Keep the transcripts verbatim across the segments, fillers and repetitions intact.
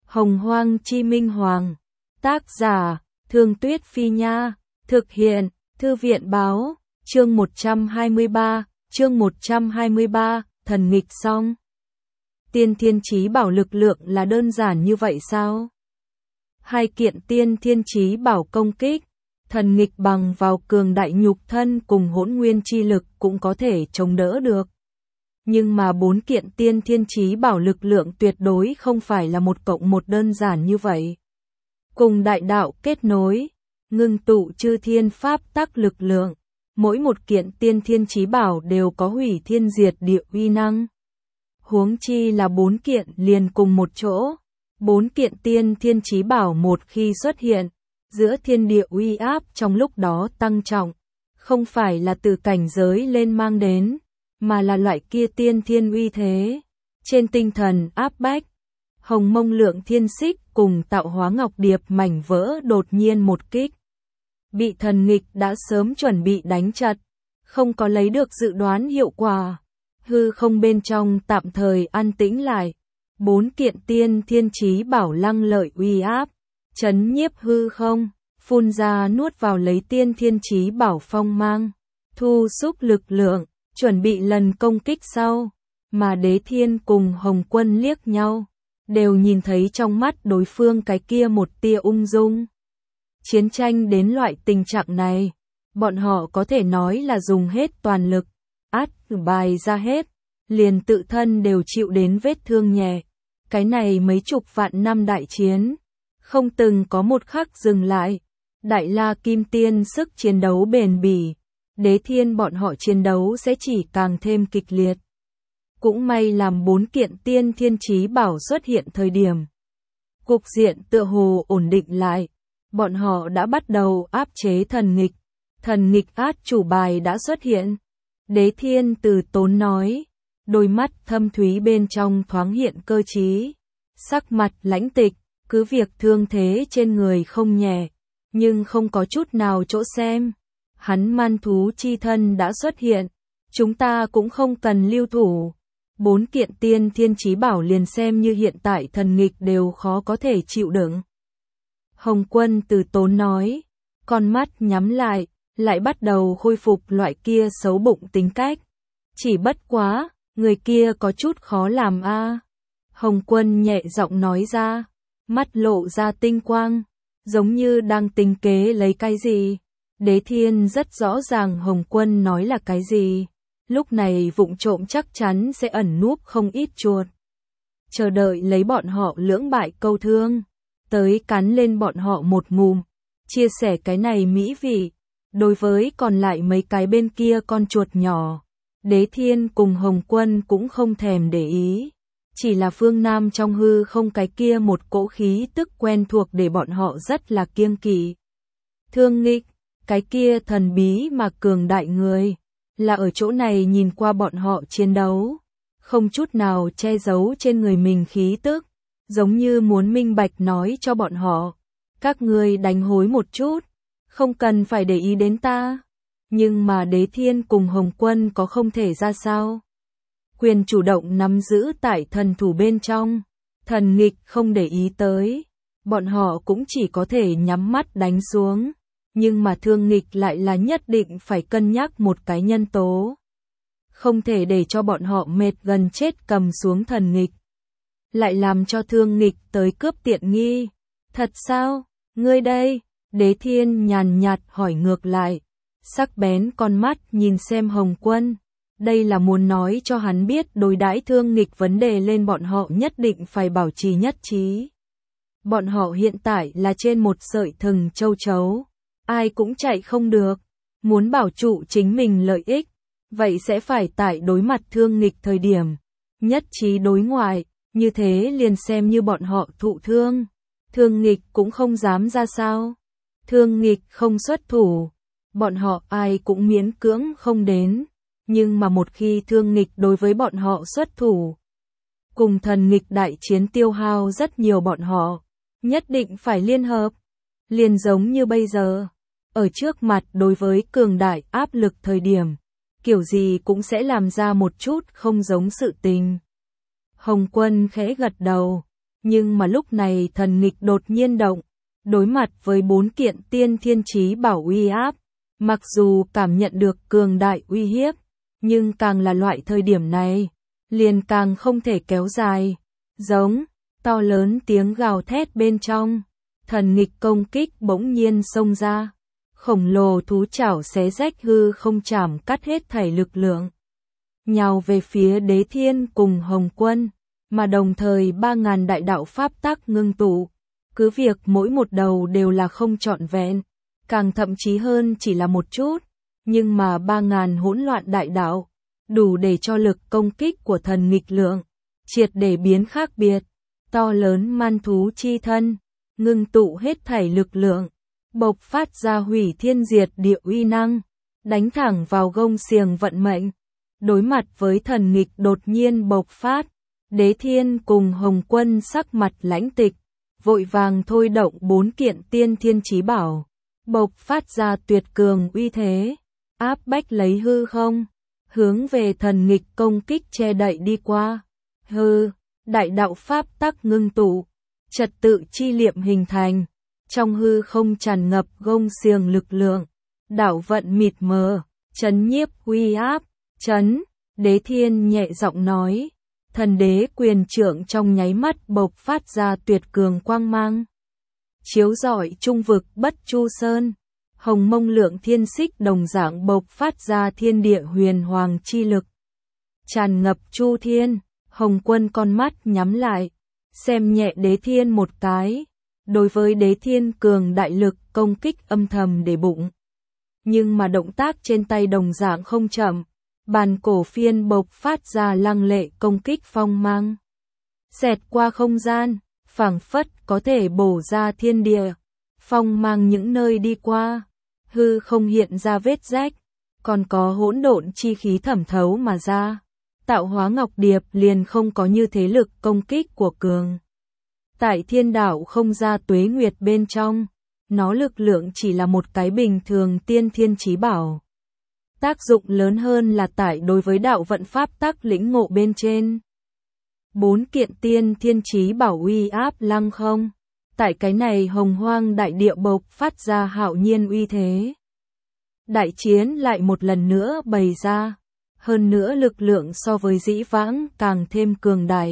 Hồng Hoang Chi Minh Hoàng. Tác giả, Thương Tuyết Phi Nha. Thực hiện, Thư viện Báo. Chương một trăm hai mươi ba, chương một trăm hai mươi ba, thần nghịch song. Tiên Thiên Chí Bảo lực lượng là đơn giản như vậy sao? Hai kiện Tiên Thiên Chí Bảo công kích, thần nghịch bằng vào cường đại nhục thân cùng hỗn nguyên chi lực cũng có thể chống đỡ được. Nhưng mà bốn kiện Tiên Thiên Chí Bảo lực lượng tuyệt đối không phải là một cộng một đơn giản như vậy. Cùng đại đạo kết nối, ngưng tụ chư thiên pháp tắc lực lượng, mỗi một kiện Tiên Thiên Chí Bảo đều có hủy thiên diệt địa uy năng. Huống chi là bốn kiện liền cùng một chỗ, bốn kiện Tiên Thiên Chí Bảo một khi xuất hiện, giữa thiên địa uy áp trong lúc đó tăng trọng, không phải là từ cảnh giới lên mang đến, mà là loại kia tiên thiên uy thế, trên tinh thần áp bách. Hồng Mông Lượng Thiên Xích cùng Tạo Hóa Ngọc Điệp mảnh vỡ đột nhiên một kích, bị thần nghịch đã sớm chuẩn bị đánh chặt, không có lấy được dự đoán hiệu quả. Hư không bên trong tạm thời an tĩnh lại, bốn kiện Tiên Thiên Chí Bảo lăng lợi uy áp, chấn nhiếp hư không, phun ra nuốt vào lấy Tiên Thiên Chí Bảo phong mang, thu xúc lực lượng, chuẩn bị lần công kích sau. Mà Đế Thiên cùng Hồng Quân liếc nhau, đều nhìn thấy trong mắt đối phương cái kia một tia ung dung. Chiến tranh đến loại tình trạng này, bọn họ có thể nói là dùng hết toàn lực, át bài ra hết, liền tự thân đều chịu đến vết thương nhẹ. Cái này mấy chục vạn năm đại chiến, không từng có một khắc dừng lại. Đại La Kim Tiên sức chiến đấu bền bỉ, Đế Thiên bọn họ chiến đấu sẽ chỉ càng thêm kịch liệt. Cũng may làm bốn kiện Tiên Thiên Chí Bảo xuất hiện thời điểm, cục diện tựa hồ ổn định lại, bọn họ đã bắt đầu áp chế thần nghịch, thần nghịch át chủ bài đã xuất hiện. Đế Thiên từ tốn nói, đôi mắt thâm thúy bên trong thoáng hiện cơ trí, sắc mặt lãnh tịch, cứ việc thương thế trên người không nhẹ, nhưng không có chút nào chỗ xem. Hắn man thú chi thân đã xuất hiện, chúng ta cũng không cần lưu thủ. Bốn kiện Tiên Thiên Chí Bảo liền xem như hiện tại thần nghịch đều khó có thể chịu đựng. Hồng Quân từ tốn nói, con mắt nhắm lại, lại bắt đầu khôi phục loại kia xấu bụng tính cách. Chỉ bất quá, người kia có chút khó làm a. À. Hồng Quân nhẹ giọng nói ra, mắt lộ ra tinh quang, giống như đang tính kế lấy cái gì. Đế Thiên rất rõ ràng Hồng Quân nói là cái gì. Lúc này vụng trộm chắc chắn sẽ ẩn núp không ít chuột, chờ đợi lấy bọn họ lưỡng bại câu thương, tới cắn lên bọn họ một ngụm, chia sẻ cái này mỹ vị. Đối với còn lại mấy cái bên kia con chuột nhỏ, Đế Thiên cùng Hồng Quân cũng không thèm để ý, chỉ là phương Nam trong hư không cái kia một cỗ khí tức quen thuộc để bọn họ rất là kiêng kỵ. Thương nghịch, cái kia thần bí mà cường đại người, là ở chỗ này nhìn qua bọn họ chiến đấu, không chút nào che giấu trên người mình khí tức, giống như muốn minh bạch nói cho bọn họ, các ngươi đánh hối một chút, không cần phải để ý đến ta. Nhưng mà Đế Thiên cùng Hồng Quân có không thể ra sao. Quyền chủ động nắm giữ tại thần thủ bên trong, thần nghịch không để ý tới, bọn họ cũng chỉ có thể nhắm mắt đánh xuống. Nhưng mà thương nghịch lại là nhất định phải cân nhắc một cái nhân tố. Không thể để cho bọn họ mệt gần chết cầm xuống thần nghịch. Lại làm cho thương nghịch tới cướp tiện nghi. Thật sao? Ngươi đây? Đế Thiên nhàn nhạt hỏi ngược lại. Sắc bén con mắt nhìn xem Hồng Quân. Đây là muốn nói cho hắn biết đối đãi thương nghịch vấn đề lên bọn họ nhất định phải bảo trì nhất trí. Bọn họ hiện tại là trên một sợi thừng châu chấu. Ai cũng chạy không được, muốn bảo trụ chính mình lợi ích, vậy sẽ phải tại đối mặt thương nghịch thời điểm, nhất trí đối ngoại, như thế liền xem như bọn họ thụ thương, thương nghịch cũng không dám ra sao, thương nghịch không xuất thủ, bọn họ ai cũng miễn cưỡng không đến, nhưng mà một khi thương nghịch đối với bọn họ xuất thủ, cùng thần nghịch đại chiến tiêu hao rất nhiều bọn họ, nhất định phải liên hợp, liền giống như bây giờ. Ở trước mặt đối với cường đại áp lực thời điểm, kiểu gì cũng sẽ làm ra một chút không giống sự tình. Hồng Quân khẽ gật đầu, Nhưng mà lúc này thần nghịch đột nhiên động, đối mặt với bốn kiện tiên thiên chí bảo uy áp, mặc dù cảm nhận được cường đại uy hiếp, nhưng càng là loại thời điểm này, liền càng không thể kéo dài. Giống, to lớn tiếng gào thét bên trong, thần nghịch công kích bỗng nhiên xông ra. Khổng lồ thú chảo xé rách hư không chảm cắt hết thảy lực lượng, nhào về phía Đế Thiên cùng Hồng Quân, mà đồng thời ba ngàn đại đạo pháp tắc ngưng tụ, cứ việc mỗi một đầu đều là không trọn vẹn, càng thậm chí hơn chỉ là một chút, nhưng mà ba ngàn hỗn loạn đại đạo, đủ để cho lực công kích của thần nghịch lượng, triệt để biến khác biệt. To lớn man thú chi thân, ngưng tụ hết thảy lực lượng, bộc phát ra hủy thiên diệt địa uy năng, đánh thẳng vào gông xiềng vận mệnh. Đối mặt với thần nghịch đột nhiên bộc phát, Đế Thiên cùng Hồng Quân sắc mặt lãnh tịch, vội vàng thôi động bốn kiện tiên thiên chí bảo, bộc phát ra tuyệt cường uy thế, áp bách lấy hư không, hướng về thần nghịch công kích che đậy đi qua. Hư, đại đạo pháp tắc ngưng tụ, trật tự chi liệm hình thành, trong hư không tràn ngập gông xiềng lực lượng, đạo vận mịt mờ, chấn nhiếp uy áp, chấn. Đế Thiên nhẹ giọng nói, thần đế quyền trượng trong nháy mắt bộc phát ra tuyệt cường quang mang, chiếu rọi trung vực bất chu sơn. Hồng mông lượng thiên xích đồng dạng bộc phát ra thiên địa huyền hoàng chi lực, tràn ngập chu thiên. Hồng Quân con mắt nhắm lại, xem nhẹ Đế Thiên một cái, đối với Đế Thiên cường đại lực công kích âm thầm để bụng. Nhưng mà động tác trên tay đồng dạng không chậm, bàn cổ phiên bộc phát ra lăng lệ công kích phong mang, xẹt qua không gian, phảng phất có thể bổ ra thiên địa. Phong mang những nơi đi qua, hư không hiện ra vết rách, còn có hỗn độn chi khí thẩm thấu mà ra. Tạo hóa ngọc điệp liền không có như thế lực công kích của cường. Tại thiên đạo không ra tuế nguyệt bên trong, nó lực lượng chỉ là một cái bình thường tiên thiên chí bảo. Tác dụng lớn hơn là tại đối với đạo vận pháp tắc lĩnh ngộ bên trên. Bốn kiện tiên thiên chí bảo uy áp lăng không. Tại cái này hồng hoang đại địa bộc phát ra hạo nhiên uy thế. Đại chiến lại một lần nữa bày ra. Hơn nữa lực lượng so với dĩ vãng càng thêm cường đại,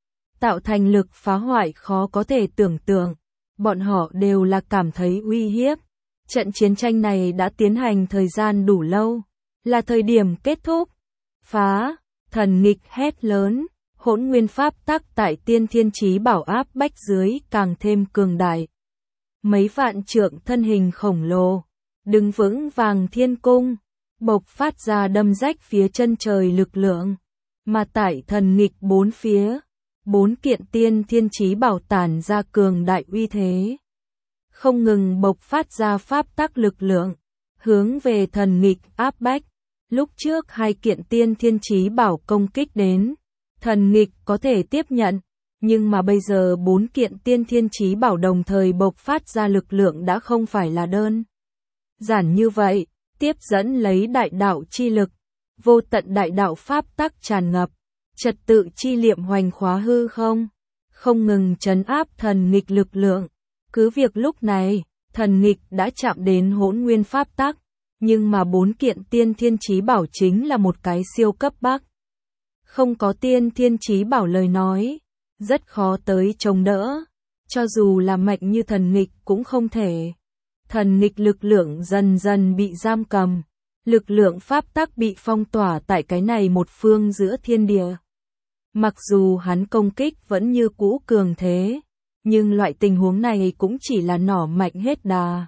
tạo thành lực phá hoại khó có thể tưởng tượng. Bọn họ đều là cảm thấy uy hiếp. Trận chiến tranh này đã tiến hành thời gian đủ lâu, là thời điểm kết thúc. Phá, thần nghịch hét lớn, hỗn nguyên pháp tắc tại tiên thiên chí bảo áp bách dưới càng thêm cường đại. Mấy vạn trượng thân hình khổng lồ, đứng vững vàng thiên cung, bộc phát ra đâm rách phía chân trời lực lượng, mà tại thần nghịch bốn phía, bốn kiện tiên thiên chí bảo tản ra cường đại uy thế, không ngừng bộc phát ra pháp tắc lực lượng, hướng về thần nghịch áp bách. Lúc trước hai kiện tiên thiên chí bảo công kích đến, thần nghịch có thể tiếp nhận, nhưng mà bây giờ bốn kiện tiên thiên chí bảo đồng thời bộc phát ra lực lượng đã không phải là đơn giản như vậy. Tiếp dẫn lấy đại đạo chi lực, vô tận đại đạo pháp tắc tràn ngập, trật tự chi liệm hoành khóa hư không, không ngừng trấn áp thần nghịch lực lượng. Cứ việc lúc này, thần nghịch đã chạm đến hỗn nguyên pháp tắc, nhưng mà bốn kiện tiên thiên chí bảo chính là một cái siêu cấp bác. Không có tiên thiên chí bảo lời nói, rất khó tới chống đỡ, cho dù là mạnh như thần nghịch cũng không thể. Thần nghịch lực lượng dần dần bị giam cầm, lực lượng pháp tắc bị phong tỏa tại cái này một phương giữa thiên địa. Mặc dù hắn công kích vẫn như cũ cường thế, nhưng loại tình huống này cũng chỉ là nỏ mạnh hết đà.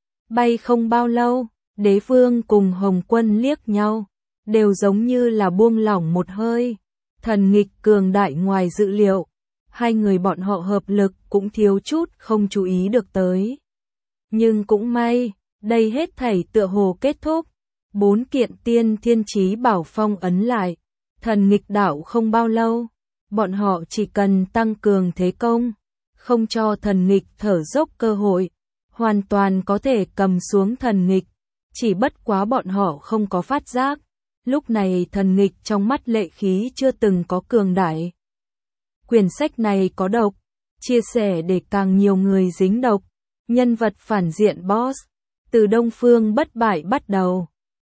Bay không bao lâu, Đế Vương cùng Hồng Quân liếc nhau, đều giống như là buông lỏng một hơi. Thần nghịch cường đại ngoài dự liệu, hai người bọn họ hợp lực cũng thiếu chút không chú ý được tới. Nhưng cũng may, đây hết thảy tựa hồ kết thúc. Bốn kiện tiên thiên chí bảo phong ấn lại, thần nghịch đạo không bao lâu, bọn họ chỉ cần tăng cường thế công, không cho thần nghịch thở dốc cơ hội, hoàn toàn có thể cầm xuống thần nghịch. Chỉ bất quá bọn họ không có phát giác, lúc này thần nghịch trong mắt lệ khí chưa từng có cường đại. Quyển sách này có độc, chia sẻ để càng nhiều người dính độc. Nhân vật phản diện Boss, từ Đông Phương bất bại bắt đầu.